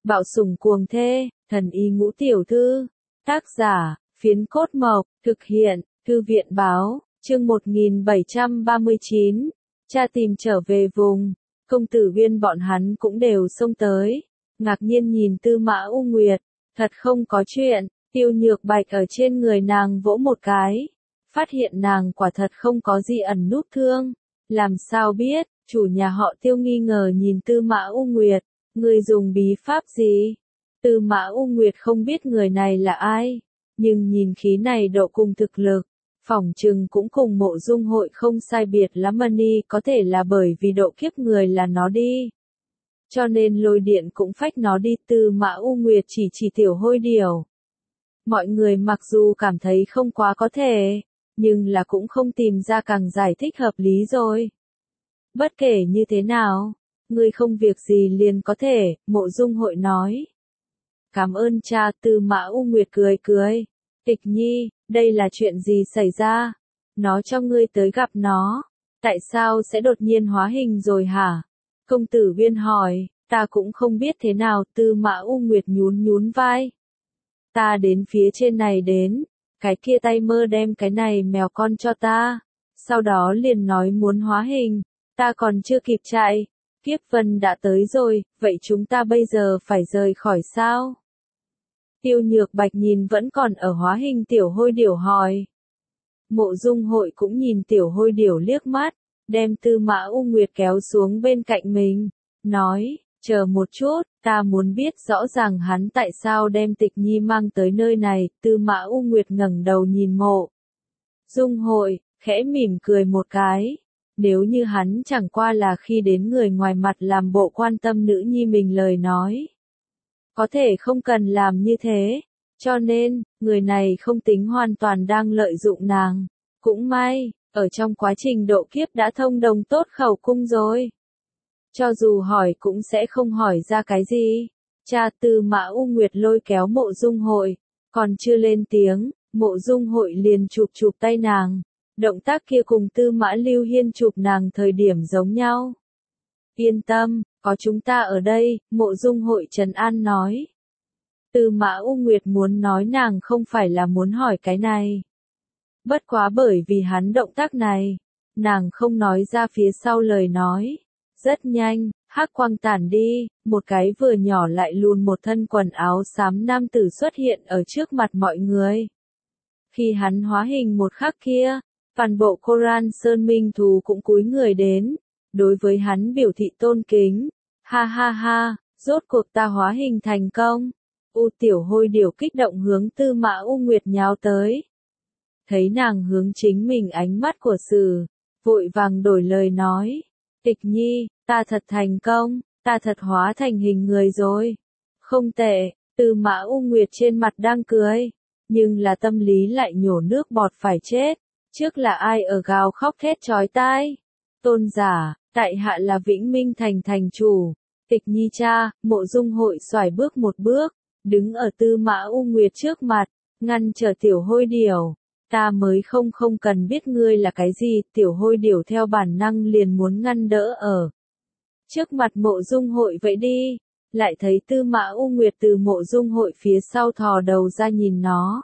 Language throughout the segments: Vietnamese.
Bạo sủng cuồng thê, thần y ngũ tiểu thư. Tác giả, Phiến Cốt Mộc, thực hiện, Thư viện báo, chương 1739. Cha tìm trở về vùng, công tử Viên bọn hắn cũng đều xông tới, ngạc nhiên nhìn Tư Mã U Nguyệt, thật không có chuyện, Tiêu Nhược Bạch ở trên người nàng vỗ một cái, phát hiện nàng quả thật không có gì ẩn núp thương, làm sao biết, chủ nhà họ Tiêu nghi ngờ nhìn Tư Mã U Nguyệt, người dùng bí pháp gì? Tư Mã U Nguyệt không biết người này là ai, nhưng nhìn khí này độ cùng thực lực, phỏng chừng cũng cùng Mộ Dung Hội không sai biệt lắm mani, có thể là bởi vì độ kiếp người là nó đi. Cho nên lôi điện cũng phách nó đi. Tư Mã U Nguyệt chỉ tiểu hôi điểu. Mọi người mặc dù cảm thấy không quá có thể, nhưng là cũng không tìm ra càng giải thích hợp lý rồi. Bất kể như thế nào, ngươi không việc gì liền có thể, Mộ Dung Hội nói. Cảm ơn cha. Tư Mã U Nguyệt cười cười. Tịch Nhi, đây là chuyện gì xảy ra? Nó cho ngươi tới gặp nó. Tại sao sẽ đột nhiên hóa hình rồi hả? Công tử Viên hỏi. Ta cũng không biết thế nào. Tư Mã U Nguyệt nhún vai. Ta đến phía trên này đến. Cái kia tay mơ đem cái này mèo con cho ta. Sau đó liền nói muốn hóa hình. Ta còn chưa kịp chạy. Kiếp vân đã tới rồi. Vậy chúng ta bây giờ phải rời khỏi sao? Tiêu Nhược Bạch nhìn vẫn còn ở hóa hình tiểu hôi điểu hỏi. Mộ Dung Hội cũng nhìn tiểu hôi điểu liếc mắt, đem Tư Mã U Nguyệt kéo xuống bên cạnh mình, nói, chờ một chút, ta muốn biết rõ ràng hắn tại sao đem Tịch Nhi mang tới nơi này. Tư Mã U Nguyệt ngẩng đầu nhìn Mộ Dung Hội, khẽ mỉm cười một cái. Nếu như hắn chẳng qua là khi đến người ngoài mặt làm bộ quan tâm nữ nhi mình lời nói, có thể không cần làm như thế, cho nên, người này không tính hoàn toàn đang lợi dụng nàng. Cũng may, ở trong quá trình độ kiếp đã thông đồng tốt khẩu cung rồi. Cho dù hỏi cũng sẽ không hỏi ra cái gì. Cha. Tư Mã U Nguyệt lôi kéo Mộ Dung Hội, còn chưa lên tiếng, Mộ Dung Hội liền chụp tay nàng. Động tác kia cùng Tư Mã Lưu Hiên chụp nàng thời điểm giống nhau. Yên tâm, có chúng ta ở đây, Mộ Dung Hội trấn an nói. Tư Mã U Nguyệt muốn nói nàng không phải là muốn hỏi cái này. Bất quá bởi vì hắn động tác này, nàng không nói ra phía sau lời nói. Rất nhanh, hắc quang tản đi, một cái vừa nhỏ lại lùn một thân quần áo xám nam tử xuất hiện ở trước mặt mọi người. Khi hắn hóa hình một khắc kia, toàn bộ Koran Sơn Minh Thú cũng cúi người đến, đối với hắn biểu thị tôn kính. Ha ha ha, rốt cuộc ta hóa hình thành công. Tiểu hôi điểu kích động hướng Tư Mã U Nguyệt nháo tới. Thấy nàng hướng chính mình ánh mắt của Sử, vội vàng đổi lời nói. Tịch Nhi, ta thật thành công, ta thật hóa thành hình người rồi. Không tệ. Tư Mã U Nguyệt trên mặt đang cười, nhưng là tâm lý lại nhổ nước bọt phải chết. Trước là ai ở gào khóc thét chói tai? Tôn giả, tại hạ là Vĩnh Minh Thành thành chủ. Tịch Nhi cha. Mộ Dung Hội xoài bước một bước, đứng ở Tư Mã U Nguyệt trước mặt, ngăn trở tiểu hôi điểu. Ta mới không cần biết ngươi là cái gì. Tiểu hôi điểu theo bản năng liền muốn ngăn đỡ ở trước mặt Mộ Dung Hội vậy đi. Lại thấy Tư Mã U Nguyệt từ Mộ Dung Hội phía sau thò đầu ra nhìn nó.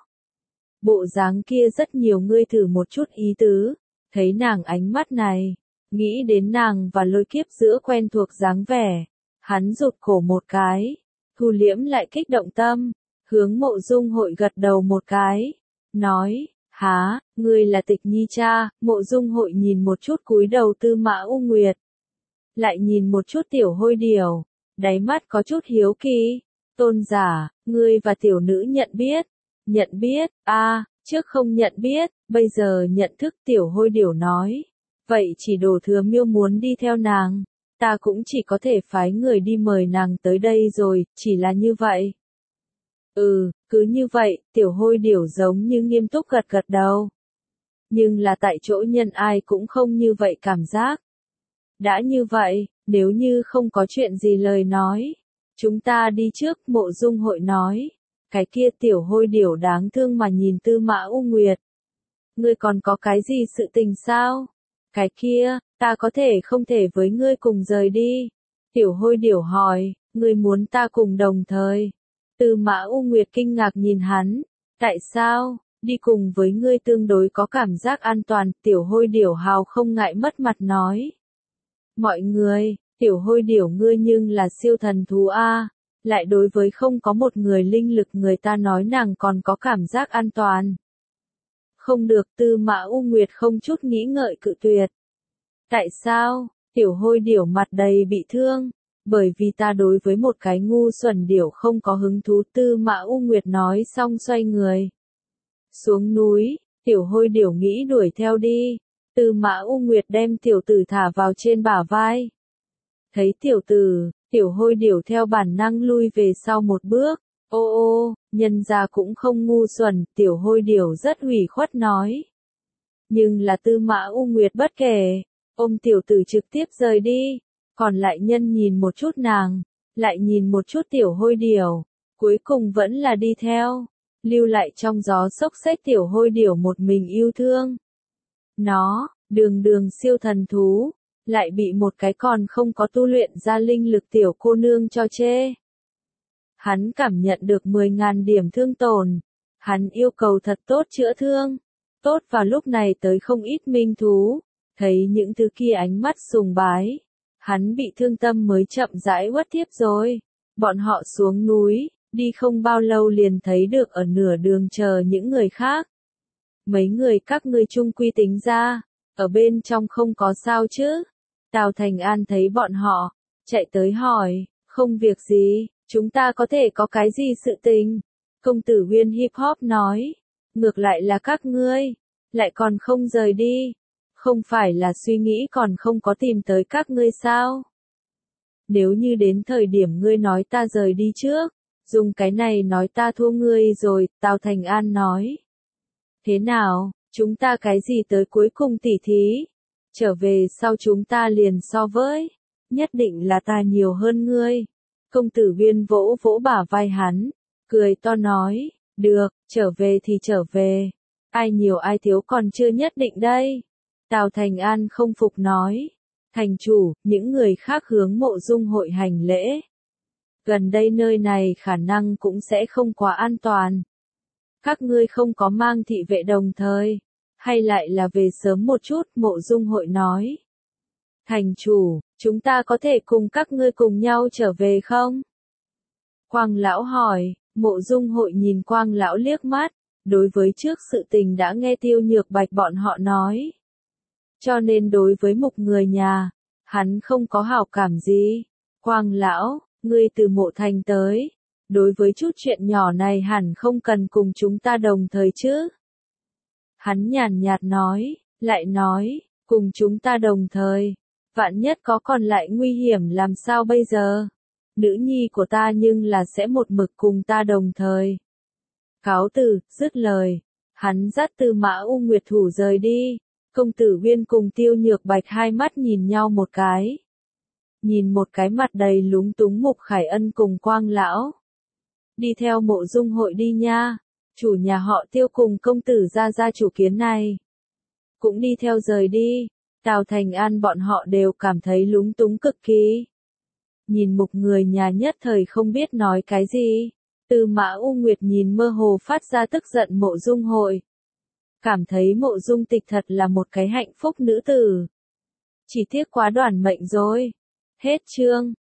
Bộ dáng kia rất nhiều ngươi thử một chút ý tứ. Thấy nàng ánh mắt này, nghĩ đến nàng và lôi kiếp giữa quen thuộc dáng vẻ, hắn rụt cổ một cái, thu liễm lại kích động tâm, hướng Mộ Dung Hội gật đầu một cái, nói, há, ngươi là Tịch Nhi cha. Mộ Dung Hội nhìn một chút cúi đầu Tư Mã U Nguyệt, lại nhìn một chút tiểu hôi điểu, đáy mắt có chút hiếu kỳ. Tôn giả, ngươi và tiểu nữ nhận biết? Nhận biết. Trước không nhận biết, bây giờ nhận thức. Tiểu hôi điểu nói. Vậy chỉ Đồ Thừa Miêu muốn đi theo nàng, ta cũng chỉ có thể phái người đi mời nàng tới đây rồi, chỉ là như vậy. Cứ như vậy. Tiểu hôi điểu giống như nghiêm túc gật đầu. Nhưng là tại chỗ nhân ai cũng không như vậy cảm giác. Đã như vậy, nếu như không có chuyện gì lời nói, chúng ta đi trước. Mộ Dung Hội nói. Cái kia tiểu hôi điểu đáng thương mà nhìn Tư Mã U Nguyệt. Ngươi còn có cái gì sự tình sao? Cái kia, ta có thể không thể với ngươi cùng rời đi? Tiểu hôi điểu hỏi. Ngươi muốn ta cùng đồng thời. Tư Mã U Nguyệt kinh ngạc nhìn hắn. Tại sao? Đi cùng với ngươi tương đối có cảm giác an toàn, tiểu hôi điểu hào không ngại mất mặt nói. Mọi người, tiểu hôi điểu ngươi nhưng là siêu thần thú A, lại đối với không có một người linh lực người ta nói nàng còn có cảm giác an toàn. Không được, Tư Mã U Nguyệt không chút nghĩ ngợi cự tuyệt. Tại sao? Tiểu hôi điểu mặt đầy bị thương. Bởi vì ta đối với một cái ngu xuẩn điểu không có hứng thú, Tư Mã U Nguyệt nói xong xoay người. Xuống núi, tiểu hôi điểu nghĩ đuổi theo đi. Tư Mã U Nguyệt đem tiểu tử thả vào trên bả vai. Thấy tiểu tử, tiểu hôi điểu theo bản năng lui về sau một bước. Ô ô, nhân gia cũng không ngu xuẩn, tiểu hôi điểu rất ủy khuất nói. Nhưng là Tư Mã U Nguyệt bất kể, ôm tiểu tử trực tiếp rời đi. Còn lại nhân nhìn một chút nàng, lại nhìn một chút tiểu hôi điểu, cuối cùng vẫn là đi theo, lưu lại trong gió xốc xếch tiểu hôi điểu một mình yêu thương. Nó, đường đường siêu thần thú, lại bị một cái còn không có tu luyện ra linh lực tiểu cô nương cho chê. Hắn cảm nhận được 10.000 điểm thương tổn, hắn yêu cầu thật tốt chữa thương, tốt vào lúc này tới không ít minh thú, thấy những thứ kia ánh mắt sùng bái. Hắn bị thương tâm mới chậm rãi uất tiếp rồi. Bọn họ xuống núi, đi không bao lâu liền thấy được ở nửa đường chờ những người khác. Mấy người các ngươi chung quy tính ra, ở bên trong không có sao chứ? Tào Thành An thấy bọn họ, chạy tới hỏi, không việc gì, chúng ta có thể có cái gì sự tình? Công tử Huyên hip hop nói, ngược lại là các ngươi, lại còn không rời đi. Không phải là suy nghĩ còn không có tìm tới các ngươi sao? Nếu như đến thời điểm ngươi nói ta rời đi trước, dùng cái này nói ta thua ngươi rồi, Tào Thành An nói. Thế nào, chúng ta cái gì tới cuối cùng tỉ thí? Trở về sau chúng ta liền so với, nhất định là ta nhiều hơn ngươi. Công tử Viên vỗ vỗ bả vai hắn, cười to nói, được, trở về thì trở về. Ai nhiều ai thiếu còn chưa nhất định đây. Tào Thành An không phục nói. Thành chủ, những người khác hướng Mộ Dung hội hành lễ. Gần đây nơi này khả năng cũng sẽ không quá an toàn. Các ngươi không có mang thị vệ đồng thời, hay lại là về sớm một chút, Mộ Dung hội nói. Thành chủ, chúng ta có thể cùng các ngươi cùng nhau trở về không? Quang lão hỏi, Mộ Dung hội nhìn Quang lão liếc mắt, đối với trước sự tình đã nghe Tiêu Nhược Bạch bọn họ nói. Cho nên đối với một người nhà, hắn không có hảo cảm gì. Quang lão, ngươi từ Mộ Thành tới, đối với chút chuyện nhỏ này hẳn không cần cùng chúng ta đồng thời chứ. Hắn nhàn nhạt nói, lại nói, cùng chúng ta đồng thời, vạn nhất có còn lại nguy hiểm làm sao bây giờ? Nữ nhi của ta nhưng là sẽ một mực cùng ta đồng thời. Cáo từ, dứt lời, hắn dắt Tư Mã U Nguyệt thủ rời đi. Công tử Viên cùng Tiêu Nhược Bạch hai mắt nhìn nhau một cái. Nhìn một cái mặt đầy lúng túng Mục Khải Ân cùng Quang lão. Đi theo Mộ Dung hội đi nha. Chủ nhà họ Tiêu cùng công tử ra chủ kiến này. Cũng đi theo rời đi. Tào Thành An bọn họ đều cảm thấy lúng túng cực kỳ. Nhìn một người nhà nhất thời không biết nói cái gì. Tư Mã U Nguyệt nhìn mơ hồ phát ra tức giận Mộ Dung hội. Cảm thấy Mộ Dung Tịch thật là một cái hạnh phúc nữ tử. Chỉ tiếc quá đoản mệnh rồi. Hết chương.